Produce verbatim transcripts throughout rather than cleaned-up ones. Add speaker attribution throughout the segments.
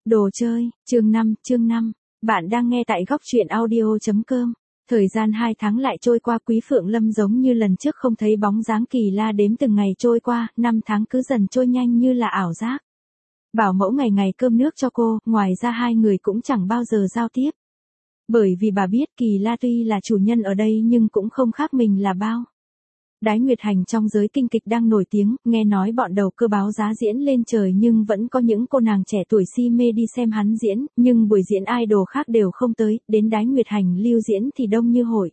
Speaker 1: Đồ chơi, chương năm, chương năm. Bạn đang nghe tại góc truyện audio chấm com. Thời gian hai tháng lại trôi qua, Quý Phượng Lâm giống như lần trước không thấy bóng dáng Kỳ La, đếm từng ngày trôi qua, năm tháng cứ dần trôi nhanh như là ảo giác. Bảo mẫu ngày ngày cơm nước cho cô, ngoài ra hai người cũng chẳng bao giờ giao tiếp. Bởi vì bà biết Kỳ La tuy là chủ nhân ở đây nhưng cũng không khác mình là bao. Đái Nguyệt Hành trong giới kinh kịch đang nổi tiếng, nghe nói bọn đầu cơ báo giá diễn lên trời nhưng vẫn có những cô nàng trẻ tuổi si mê đi xem hắn diễn, nhưng buổi diễn idol khác đều không tới, đến Đái Nguyệt Hành lưu diễn thì đông như hội.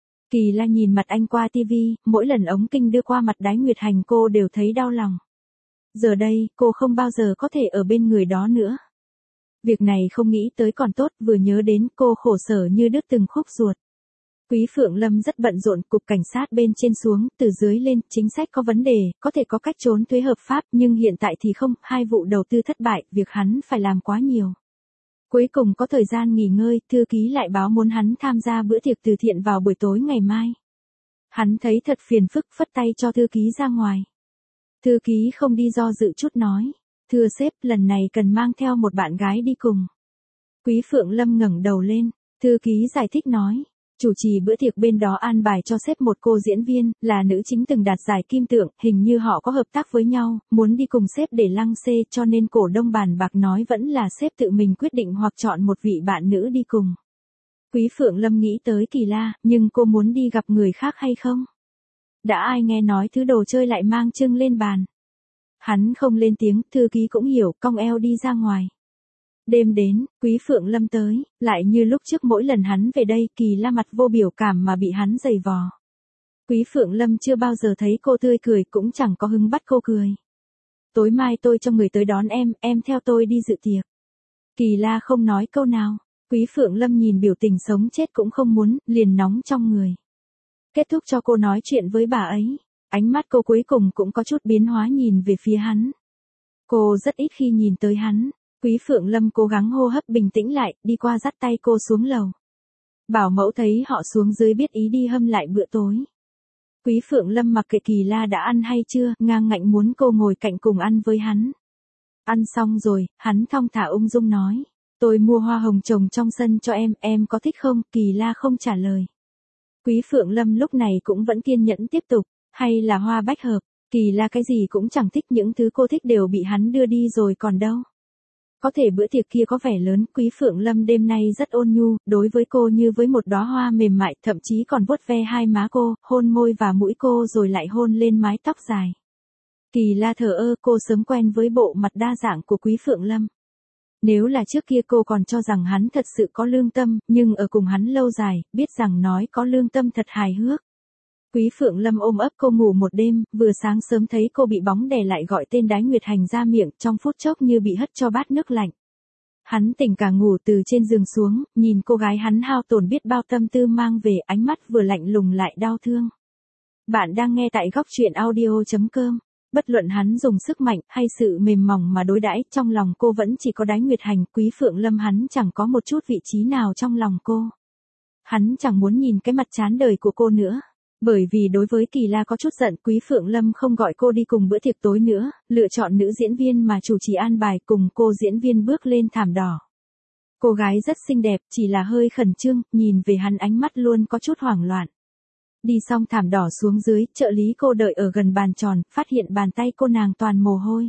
Speaker 1: Kỳ La nhìn mặt anh qua tivi, mỗi lần ống kinh đưa qua mặt Đái Nguyệt Hành cô đều thấy đau lòng. Giờ đây, cô không bao giờ có thể ở bên người đó nữa. Việc này không nghĩ tới còn tốt, vừa nhớ đến cô khổ sở như đứt từng khúc ruột. Quý Phượng Lâm rất bận rộn, cục cảnh sát bên trên xuống, từ dưới lên, chính sách có vấn đề, có thể có cách trốn thuế hợp pháp, nhưng hiện tại thì không, hai vụ đầu tư thất bại, việc hắn phải làm quá nhiều. Cuối cùng có thời gian nghỉ ngơi, thư ký lại báo muốn hắn tham gia bữa tiệc từ thiện vào buổi tối ngày mai. Hắn thấy thật phiền phức, phất tay cho thư ký ra ngoài. Thư ký không đi do dự chút nói, thưa sếp, lần này cần mang theo một bạn gái đi cùng. Quý Phượng Lâm ngẩng đầu lên, thư ký giải thích nói. Chủ trì bữa tiệc bên đó an bài cho sếp một cô diễn viên, là nữ chính từng đạt giải kim tượng, hình như họ có hợp tác với nhau, muốn đi cùng sếp để lăng xê, cho nên cổ đông bàn bạc nói vẫn là sếp tự mình quyết định hoặc chọn một vị bạn nữ đi cùng. Quý Phượng Lâm nghĩ tới Kỳ La, nhưng cô muốn đi gặp người khác hay không? Đã ai nghe nói thứ đồ chơi lại mang trưng lên bàn. Hắn không lên tiếng, thư ký cũng hiểu, cong eo đi ra ngoài. Đêm đến, Quý Phượng Lâm tới, lại như lúc trước mỗi lần hắn về đây, Kỳ La mặt vô biểu cảm mà bị hắn giày vò. Quý Phượng Lâm chưa bao giờ thấy cô tươi cười, cũng chẳng có hứng bắt cô cười. Tối mai tôi cho người tới đón em, em theo tôi đi dự tiệc. Kỳ La không nói câu nào, Quý Phượng Lâm nhìn biểu tình sống chết cũng không muốn, liền nóng trong người. Kết thúc cho cô nói chuyện với bà ấy, ánh mắt cô cuối cùng cũng có chút biến hóa nhìn về phía hắn. Cô rất ít khi nhìn tới hắn. Quý Phượng Lâm cố gắng hô hấp bình tĩnh lại, đi qua dắt tay cô xuống lầu. Bảo mẫu thấy họ xuống dưới biết ý đi hâm lại bữa tối. Quý Phượng Lâm mặc kệ Kỳ La đã ăn hay chưa, ngang ngạnh muốn cô ngồi cạnh cùng ăn với hắn. Ăn xong rồi, hắn thong thả ung dung nói. Tôi mua hoa hồng trồng trong sân cho em, em có thích không? Kỳ La không trả lời. Quý Phượng Lâm lúc này cũng vẫn kiên nhẫn tiếp tục, hay là hoa bách hợp, Kỳ La cái gì cũng chẳng thích, những thứ cô thích đều bị hắn đưa đi rồi còn đâu. Có thể bữa tiệc kia có vẻ lớn, Quý Phượng Lâm đêm nay rất ôn nhu, đối với cô như với một đóa hoa mềm mại, thậm chí còn vuốt ve hai má cô, hôn môi và mũi cô rồi lại hôn lên mái tóc dài. Kỳ La thờ ơ, cô sớm quen với bộ mặt đa dạng của Quý Phượng Lâm. Nếu là trước kia cô còn cho rằng hắn thật sự có lương tâm, nhưng ở cùng hắn lâu dài, biết rằng nói có lương tâm thật hài hước. Quý Phượng Lâm ôm ấp cô ngủ một đêm, vừa sáng sớm thấy cô bị bóng đè lại gọi tên Đái Nguyệt Hành ra miệng, trong phút chốc như bị hất cho bát nước lạnh. Hắn tỉnh cả ngủ từ trên giường xuống, nhìn cô gái hắn hao tổn biết bao tâm tư mang về, ánh mắt vừa lạnh lùng lại đau thương. Bạn đang nghe tại góc truyện audio chấm com. Bất luận hắn dùng sức mạnh hay sự mềm mỏng mà đối đãi, trong lòng cô vẫn chỉ có Đái Nguyệt Hành. Quý Phượng Lâm hắn chẳng có một chút vị trí nào trong lòng cô. Hắn chẳng muốn nhìn cái mặt chán đời của cô nữa. Bởi vì đối với Kỳ La có chút giận, Quý Phượng Lâm không gọi cô đi cùng bữa tiệc tối nữa, lựa chọn nữ diễn viên mà chủ trì an bài cùng cô diễn viên bước lên thảm đỏ. Cô gái rất xinh đẹp, chỉ là hơi khẩn trương, nhìn về hắn ánh mắt luôn có chút hoảng loạn. Đi xong thảm đỏ xuống dưới, trợ lý cô đợi ở gần bàn tròn, phát hiện bàn tay cô nàng toàn mồ hôi.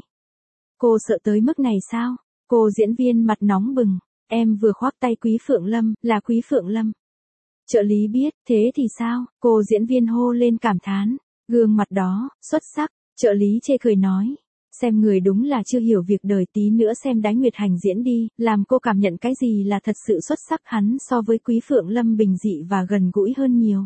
Speaker 1: Cô sợ tới mức này sao? Cô diễn viên mặt nóng bừng, em vừa khoác tay Quý Phượng Lâm, là Quý Phượng Lâm. Trợ lý biết, thế thì sao? Cô diễn viên hô lên cảm thán. Gương mặt đó, xuất sắc. Trợ lý chê cười nói. Xem người đúng là chưa hiểu việc đời, tí nữa xem Đái Nguyệt Hành diễn đi, làm cô cảm nhận cái gì là thật sự xuất sắc. Hắn so với Quý Phượng Lâm bình dị và gần gũi hơn nhiều.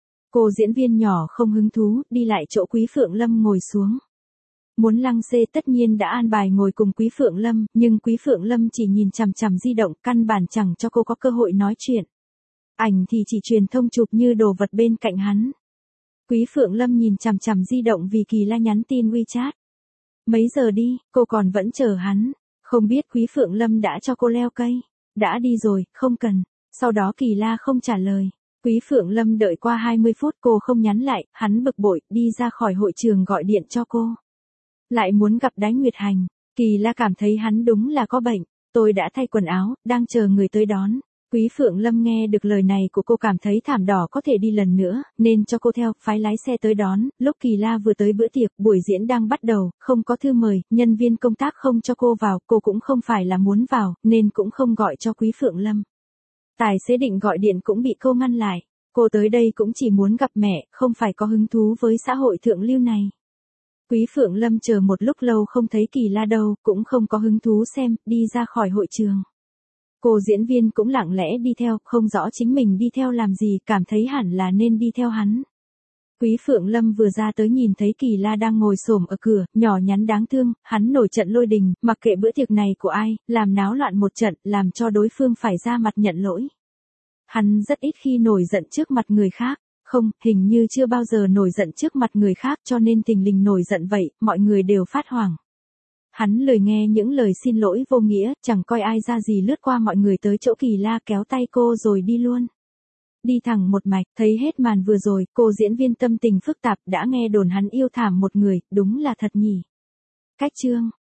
Speaker 1: Cô diễn viên nhỏ không hứng thú, đi lại chỗ Quý Phượng Lâm ngồi xuống. Muốn lăng xê tất nhiên đã an bài ngồi cùng Quý Phượng Lâm, nhưng Quý Phượng Lâm chỉ nhìn chằm chằm di động, căn bản chẳng cho cô có cơ hội nói chuyện. Ảnh thì chỉ truyền thông chụp như đồ vật bên cạnh hắn. Quý Phượng Lâm nhìn chằm chằm di động vì Kỳ La nhắn tin WeChat. Mấy giờ đi, cô còn vẫn chờ hắn. Không biết Quý Phượng Lâm đã cho cô leo cây. Đã đi rồi, không cần. Sau đó Kỳ La không trả lời. Quý Phượng Lâm đợi qua hai mươi phút cô không nhắn lại, hắn bực bội, đi ra khỏi hội trường gọi điện cho cô. Lại muốn gặp Đái Nguyệt Hành. Kỳ La cảm thấy hắn đúng là có bệnh. Tôi đã thay quần áo, đang chờ người tới đón. Quý Phượng Lâm nghe được lời này của cô cảm thấy thảm đỏ có thể đi lần nữa, nên cho cô theo, phái lái xe tới đón. Lúc Kỳ La vừa tới bữa tiệc, buổi diễn đang bắt đầu, không có thư mời, nhân viên công tác không cho cô vào, cô cũng không phải là muốn vào, nên cũng không gọi cho Quý Phượng Lâm. Tài xế định gọi điện cũng bị cô ngăn lại. Cô tới đây cũng chỉ muốn gặp mẹ, không phải có hứng thú với xã hội thượng lưu này. Quý Phượng Lâm chờ một lúc lâu không thấy Kỳ La đâu, cũng không có hứng thú xem, đi ra khỏi hội trường. Cô diễn viên cũng lặng lẽ đi theo, không rõ chính mình đi theo làm gì, cảm thấy hẳn là nên đi theo hắn. Quý Phượng Lâm vừa ra tới nhìn thấy Kỳ La đang ngồi xổm ở cửa, nhỏ nhắn đáng thương, hắn nổi trận lôi đình, mặc kệ bữa tiệc này của ai, làm náo loạn một trận, làm cho đối phương phải ra mặt nhận lỗi. Hắn rất ít khi nổi giận trước mặt người khác, không, hình như chưa bao giờ nổi giận trước mặt người khác cho nên tình lình nổi giận vậy, mọi người đều phát hoảng. Hắn lười nghe những lời xin lỗi vô nghĩa, chẳng coi ai ra gì lướt qua mọi người tới chỗ Kỳ La kéo tay cô rồi đi luôn. Đi thẳng một mạch, thấy hết màn vừa rồi, cô diễn viên tâm tình phức tạp đã nghe đồn hắn yêu thảm một người, đúng là thật nhỉ. Cách chương